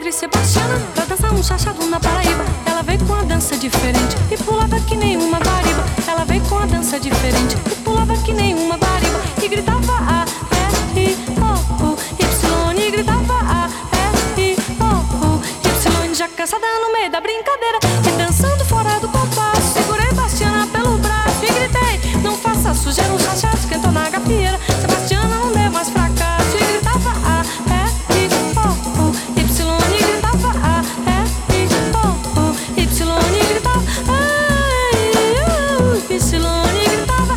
comadre Sebastiana pra dançar um chachado na Paraíba. Ela veio com a dança diferente e pulava que nem uma guariba. Ela veio com a dança diferente e pulava que nem uma guariba. E gritava A, R, I, O, U, Y. E gritava A, R, I, O, U, Y. Já cansada no meio da brincadeira e dançando fora do compasso, segurei Bastiana pelo braço e gritei: não faça sujeira, um chachado esquentou na gafieira. Sebastiana não deu mais fracasso e gritava A, R, I, O, U, Y. E gritava A, R, I, O, U, Y. E gritava A, I, U, Y. E gritava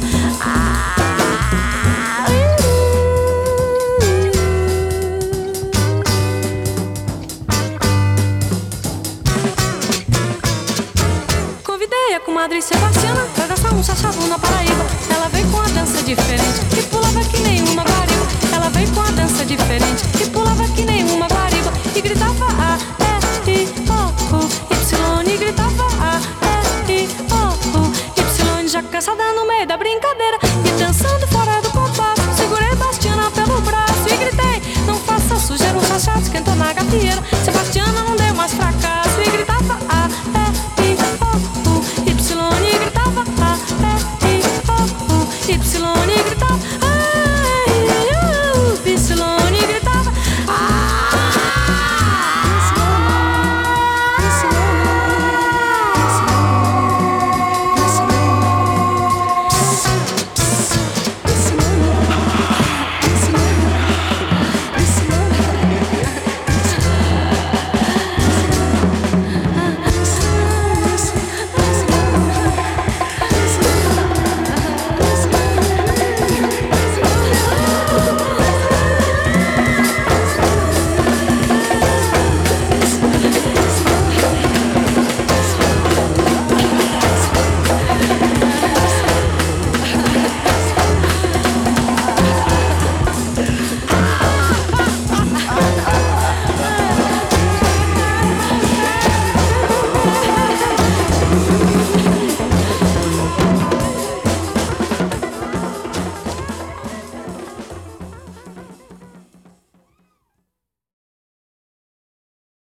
Convidei a comadre Sebastiana pra dançar um chachado na Paraíba. Ela veio com a dança diferente e pulava que nem uma guariba. Ela veio com a dança diferente e pulava que nem uma guariba. E gritava A, R, I, O, U, Y. E gritava A, R, I, O, U, Y. Já cansada no meio da brincadeira e dançando fora do compasso, segurei Bastiana pelo braço e gritei: não faça sujeira, um chachado esquentou na gafieira.